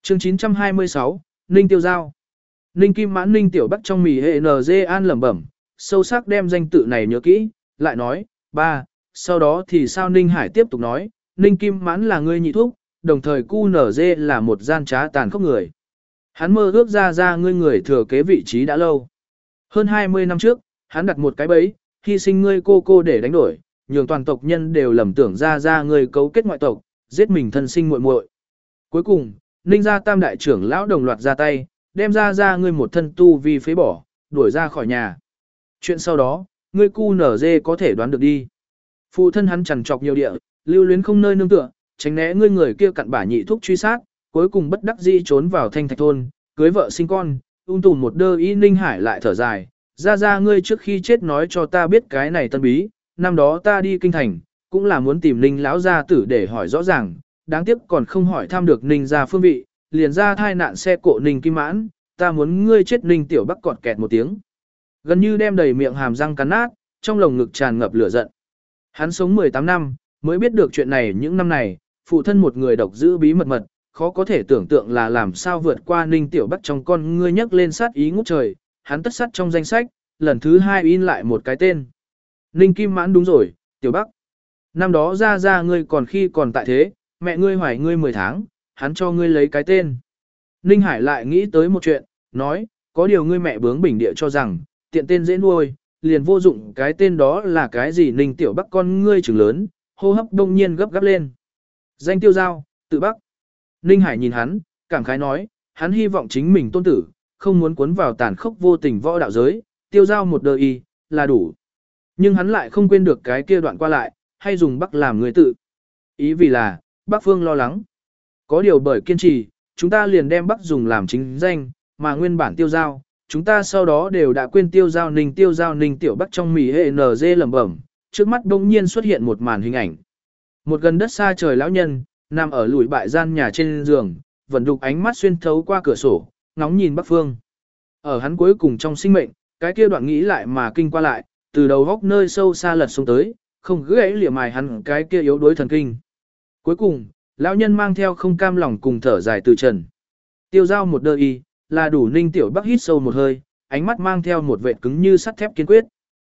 Chương 926, Ninh Tiêu Giao. Ninh Kim Mãn Ninh Tiểu Bắc trong mì hệ NG An lẩm bẩm, sâu sắc đem danh tự này nhớ kỹ, lại nói, ba, sau đó thì sao Ninh Hải tiếp tục nói, Ninh Kim Mãn là người nhị thúc, đồng thời QNZ là một gian trá tàn khốc người. Hắn mơ ước ra ngươi người thừa kế vị trí đã lâu. Hơn 20 năm trước, hắn đặt một cái bẫy, hy sinh ngươi cô để đánh đổi, nhường toàn tộc nhân đều lầm tưởng ra ngươi cấu kết ngoại tộc, giết mình thân sinh muội muội. Cuối cùng, Ninh gia tam đại trưởng lão đồng loạt ra tay, đem ra ngươi một thân tu vi phế bỏ, đuổi ra khỏi nhà. Chuyện sau đó, ngươi QNZ có thể đoán được đi. Phụ thân hắn trằn trọc nhiều địa, lưu luyến không nơi nương tựa, tránh né ngươi người kia cặn bả nhị thúc truy sát, cuối cùng bất đắc dĩ trốn vào Thanh Thạch thôn, cưới vợ sinh con, tùn một đơ ý. Ninh Hải lại thở dài, ra ngươi trước khi chết nói cho ta biết cái này tân bí, năm đó ta đi kinh thành, cũng là muốn tìm Ninh lão gia tử để hỏi rõ ràng, đáng tiếc còn không hỏi thăm được Ninh gia phương vị, liền ra thai nạn xe cộ Ninh Kim Mãn, ta muốn ngươi chết. Ninh Tiểu Bắc cọt kẹt một tiếng, gần như đem đầy miệng hàm răng cắn nát, trong lồng ngực tràn ngập lửa giận. Hắn sống 18 năm, mới biết được chuyện này. Những năm này, phụ thân một người độc giữ bí mật, khó có thể tưởng tượng là làm sao vượt qua. Ninh Tiểu Bắc trong con ngươi nhấc lên sát ý ngút trời, hắn tất sắt trong danh sách, lần thứ 2 in lại một cái tên. Ninh Kim Mãn. Đúng rồi, Tiểu Bắc. Năm đó ra ngươi còn khi còn tại thế, mẹ ngươi hoài ngươi 10 tháng, hắn cho ngươi lấy cái tên. Ninh Hải lại nghĩ tới một chuyện, nói, có điều ngươi mẹ bướng bỉnh địa cho rằng, tiện tên dễ nuôi, liền vô dụng cái tên đó là cái gì. Ninh Tiểu Bắc con ngươi trừng lớn, hô hấp đông nhiên gấp gáp lên. Danh Tiêu Giao, tự Bắc. Ninh Hải nhìn hắn, cảm khái nói, hắn hy vọng chính mình tôn tử, không muốn cuốn vào tàn khốc vô tình võ đạo giới, Tiêu Giao một đời y, là đủ. Nhưng hắn lại không quên được cái kia đoạn qua lại, hay dùng Bắc làm người tự. Ý vì là, Bắc Phương lo lắng. Có điều bởi kiên trì, chúng ta liền đem Bắc dùng làm chính danh, mà nguyên bản Tiêu Giao, chúng ta sau đó đều đã quên Tiêu Giao. Ninh Tiểu Bắc trong mì hệ NG lẩm bẩm, trước mắt đông nhiên xuất hiện một màn hình ảnh. Một gần đất xa trời lão nhân, nằm ở lùi bại gian nhà trên giường, vẫn đục ánh mắt xuyên thấu qua cửa sổ, ngóng nhìn Bắc Phương. Ở hắn cuối cùng trong sinh mệnh, cái kia đoạn nghĩ lại mà kinh qua lại, từ đầu góc nơi sâu xa lật xuống tới, không gãy lìa mài hắn cái kia yếu đuối thần kinh. Cuối cùng, lão nhân mang theo không cam lòng cùng thở dài từ trần. Tiêu Giao một đơ y, là đủ. Ninh Tiểu Bắc hít sâu một hơi, ánh mắt mang theo một vệt cứng như sắt thép kiên quyết.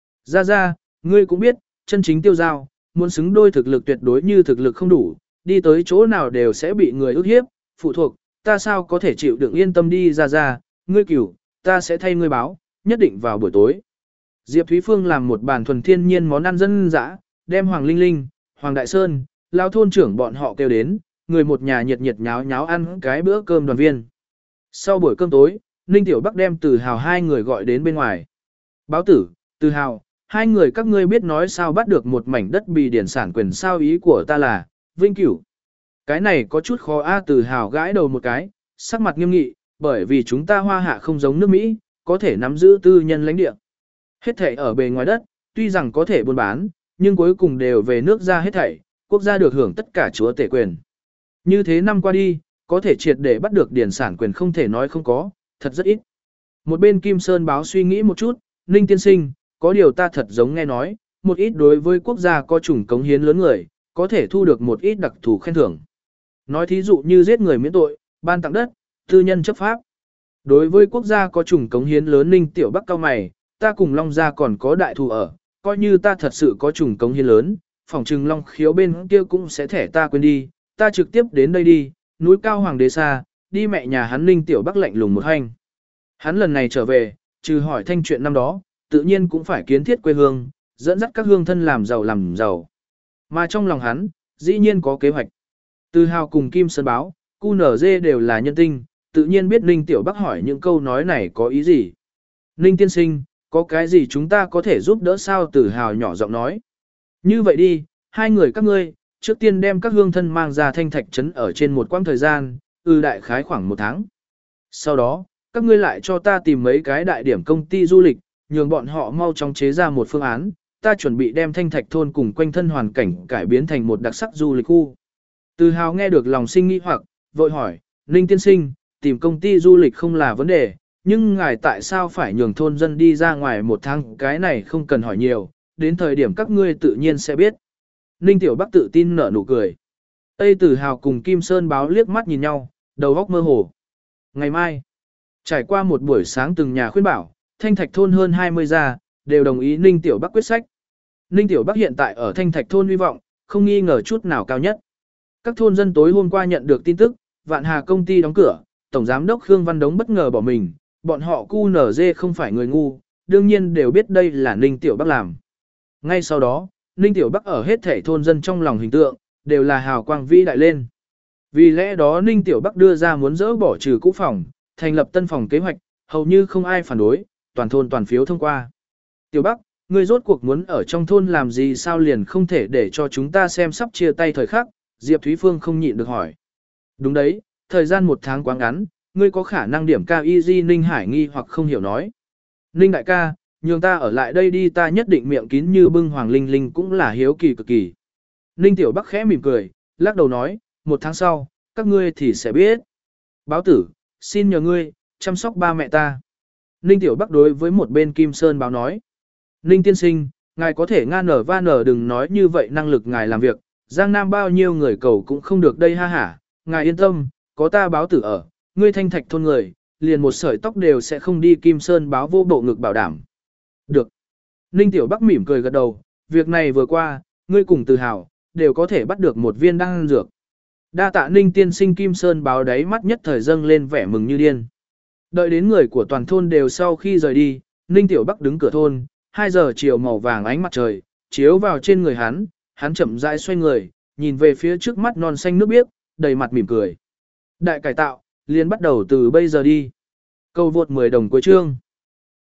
Ra, ngươi cũng biết, chân chính Tiêu Giao, muốn xứng đôi thực lực tuyệt đối như thực lực không đủ, đi tới chỗ nào đều sẽ bị người ức hiếp, phụ thuộc, ta sao có thể chịu đựng. Yên tâm đi ra, ngươi cửu, ta sẽ thay ngươi báo, nhất định vào buổi tối. Diệp Thúy Phương làm một bàn thuần thiên nhiên món ăn dân dã, đem Hoàng Linh Linh, Hoàng Đại Sơn, lao thôn trưởng bọn họ kêu đến, người một nhà nhiệt nháo nháo ăn cái bữa cơm đoàn viên. Sau buổi cơm tối, Ninh Tiểu Bắc đem Từ Hào hai người gọi đến bên ngoài. Báo tử, Từ Hào, hai người các ngươi biết nói sao bắt được một mảnh đất bị điển sản quyền sao? Ý của ta là, Vinh Cửu. Cái này có chút khó a. Từ Hào gãi đầu một cái, sắc mặt nghiêm nghị, bởi vì chúng ta Hoa Hạ không giống nước Mỹ, có thể nắm giữ tư nhân lãnh địa. Hết thảy ở bề ngoài đất, tuy rằng có thể buôn bán, nhưng cuối cùng đều về nước ra hết thảy, quốc gia được hưởng tất cả chúa tể quyền. Như thế năm qua đi, có thể triệt để bắt được điển sản quyền không thể nói không có, thật rất ít. Một bên Kim Sơn báo suy nghĩ một chút, Ninh tiên sinh, có điều ta thật giống nghe nói, một ít đối với quốc gia có chủng cống hiến lớn người, có thể thu được một ít đặc thù khen thưởng. Nói thí dụ như giết người miễn tội, ban tặng đất, tư nhân chấp pháp. Đối với quốc gia có chủng cống hiến lớn. Ninh Tiểu Bắc cao mày, ta cùng Long gia còn có đại thù ở, coi như ta thật sự có chủng cống hiến lớn, phòng trừng Long Khiếu bên kia cũng sẽ thẻ ta quên đi, ta trực tiếp đến đây đi, núi cao hoàng đế xa, đi mẹ nhà hắn. Ninh Tiểu Bắc lạnh lùng một hành. Hắn lần này trở về, trừ hỏi thanh chuyện năm đó, tự nhiên cũng phải kiến thiết quê hương, dẫn dắt các hương thân làm giàu. Mà trong lòng hắn, dĩ nhiên có kế hoạch. Từ Hào cùng Kim Sơn báo, QNZ đều là nhân tinh, tự nhiên biết Ninh Tiểu Bắc hỏi những câu nói này có ý gì. Ninh tiên sinh, có cái gì chúng ta có thể giúp đỡ sao? Từ Hào nhỏ giọng nói. Như vậy đi, hai người các ngươi, trước tiên đem các hương thân mang ra Thanh Thạch trấn ở trên một quãng thời gian, đại khái khoảng 1 tháng. Sau đó, các ngươi lại cho ta tìm mấy cái đại điểm công ty du lịch, nhường bọn họ mau chóng chế ra một phương án, ta chuẩn bị đem Thanh Thạch thôn cùng quanh thân hoàn cảnh cải biến thành một đặc sắc du lịch khu. Từ Hào nghe được lòng sinh nghi hoặc, vội hỏi, Ninh tiên sinh, tìm công ty du lịch không là vấn đề, nhưng ngài tại sao phải nhường thôn dân đi ra ngoài 1 tháng? Cái này không cần hỏi nhiều, đến thời điểm các ngươi tự nhiên sẽ biết. Ninh Tiểu Bắc tự tin nở nụ cười. Tây Từ Hào cùng Kim Sơn báo liếc mắt nhìn nhau, đầu óc mơ hồ. Ngày mai, trải qua một buổi sáng từng nhà khuyên bảo, Thanh Thạch thôn hơn 20 gia đều đồng ý Ninh Tiểu Bắc quyết sách. Ninh Tiểu Bắc hiện tại ở Thanh Thạch thôn hy vọng, không nghi ngờ chút nào cao nhất. Các thôn dân tối hôm qua nhận được tin tức, Vạn Hà công ty đóng cửa, tổng giám đốc Khương Văn Đống bất ngờ bỏ mình, bọn họ QNZ không phải người ngu, đương nhiên đều biết đây là Ninh Tiểu Bắc làm. Ngay sau đó, Ninh Tiểu Bắc ở hết thể thôn dân trong lòng hình tượng, đều là hào quang vĩ đại lên. Vì lẽ đó Ninh Tiểu Bắc đưa ra muốn dỡ bỏ trừ cũ phòng, thành lập tân phòng kế hoạch, hầu như không ai phản đối, toàn thôn toàn phiếu thông qua. Tiểu Bắc, ngươi rốt cuộc muốn ở trong thôn làm gì sao liền không thể để cho chúng ta xem sắp chia tay thời khắc, Diệp Thúy Phương không nhịn được hỏi. Đúng đấy, thời gian 1 tháng quá ngắn, ngươi có khả năng điểm cao EG Ninh Hải nghi hoặc không hiểu nói. Ninh đại ca, nhường ta ở lại đây đi ta nhất định miệng kín như bưng Hoàng Linh Linh cũng là hiếu kỳ cực kỳ. Ninh Tiểu Bắc khẽ mỉm cười, lắc đầu nói, 1 tháng sau, các ngươi thì sẽ biết. Báo tử, xin nhờ ngươi, chăm sóc ba mẹ ta. Ninh Tiểu Bắc đối với một bên Kim Sơn báo nói. Ninh tiên sinh, ngài có thể nở va nở đừng nói như vậy năng lực ngài làm việc, Giang Nam bao nhiêu người cầu cũng không được đây ha hả, ngài yên tâm, có ta báo tử ở, ngươi Thanh Thạch thôn người, liền một sợi tóc đều sẽ không đi. Kim Sơn báo vô bộ ngực bảo đảm. Được. Ninh Tiểu Bắc mỉm cười gật đầu, việc này vừa qua, ngươi cùng tự hào, đều có thể bắt được một viên đan dược. Đa tạ Ninh tiên sinh. Kim Sơn báo đáy mắt nhất thời dâng lên vẻ mừng như điên. Đợi đến người của toàn thôn đều sau khi rời đi, Ninh Tiểu Bắc đứng cửa thôn, 2 giờ chiều màu vàng ánh mặt trời, chiếu vào trên người hắn chậm rãi xoay người, nhìn về phía trước mắt non xanh nước biếc, đầy mặt mỉm cười. Đại cải tạo, liền bắt đầu từ bây giờ đi. Câu vượt 10 đồng cuối chương.